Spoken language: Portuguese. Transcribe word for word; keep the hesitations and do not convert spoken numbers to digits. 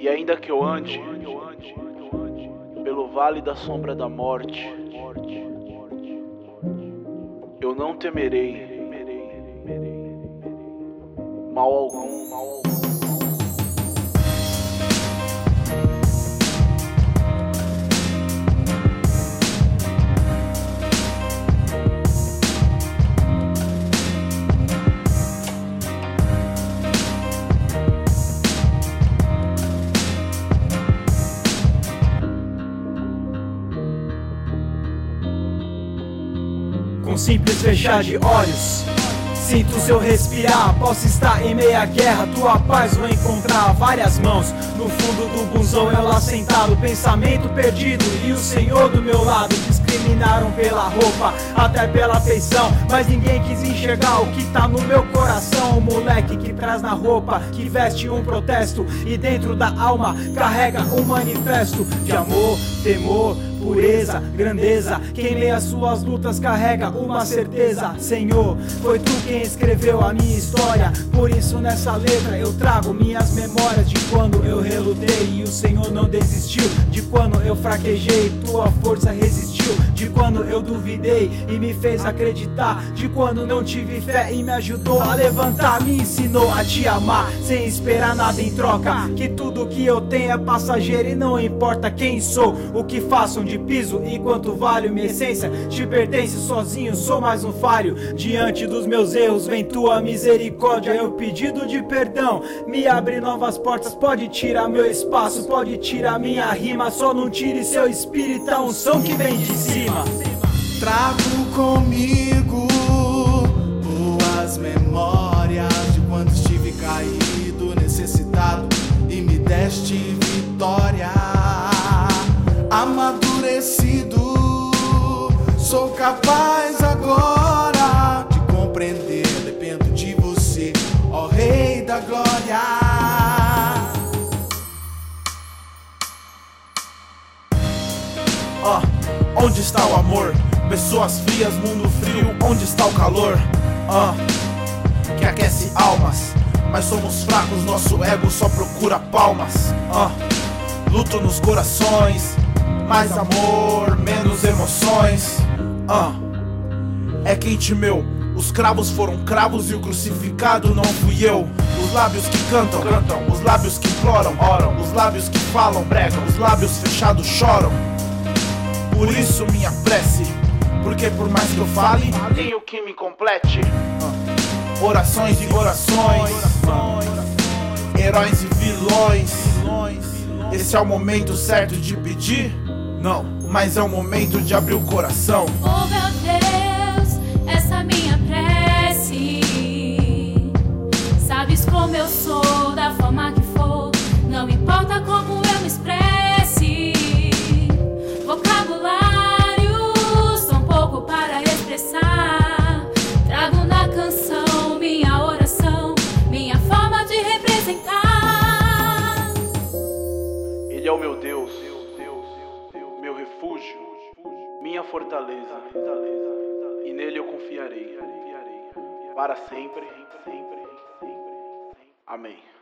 E ainda que eu ande pelo vale da sombra da morte, eu não temerei mal algum, mal algum. Com simples fechar de olhos, sinto seu respirar. Posso estar em meia guerra, tua paz vou encontrar. Várias mãos no fundo do busão, eu lá sentado, pensamento perdido e o Senhor do meu lado. Discriminaram pela roupa, até pela feição, mas ninguém quis enxergar o que tá no meu coração. O moleque que traz na roupa, que veste um protesto e dentro da alma carrega um manifesto de amor, temor, pureza, grandeza. Quem lê as suas lutas carrega uma certeza. Senhor, foi tu quem escreveu a minha história, por isso nessa letra eu trago minhas memórias de quando eu relutei e o Senhor não desistiu, de quando eu fraquejei, tua força resistiu, de quando eu duvidei e me fez acreditar, de quando não tive fé e me ajudou a levantar, me ensinou a te amar sem esperar nada em troca, que tudo que eu tenho é passageiro e não importa quem sou, o que façam de piso e quanto vale minha essência, te pertence sozinho, sou mais um falho, diante dos meus erros vem tua misericórdia, eu pedido de perdão, me abre novas portas, pode tirar meu espaço, pode tirar minha rima, só não tire seu espírito, a unção que vem de cima. Trago comigo boas memórias de quando estive caído, necessitado e me deste vitória. Amadurecido, sou capaz agora de compreender, dependo de você, ó Rei da Glória. Ó, oh, onde está o amor? Pessoas frias, mundo frio, onde está o calor? Ó, oh, que aquece almas, mas somos fracos, nosso ego só procura palmas. Ó, oh, luto nos corações, mais amor, menos emoções. Ah, é quente meu, os cravos foram cravos e o crucificado não fui eu. Os lábios que cantam, cantam, os lábios que imploram, oram, os lábios que falam, bregam, os lábios fechados choram. Por isso minha prece, porque por mais que eu fale, Tenho que me complete. ah, orações e orações, ah, heróis e vilões. Esse é o momento certo de pedir? Não, mas é o momento de abrir o coração. Oh meu Deus, essa minha prece, sabes como eu sou, da forma que for, não importa como eu me expresse. Vocabulários são pouco para expressar, trago na canção minha oração, minha forma de representar. Ele é o meu Deus, meu refúgio, minha fortaleza, e nele eu confiarei para sempre. Amém.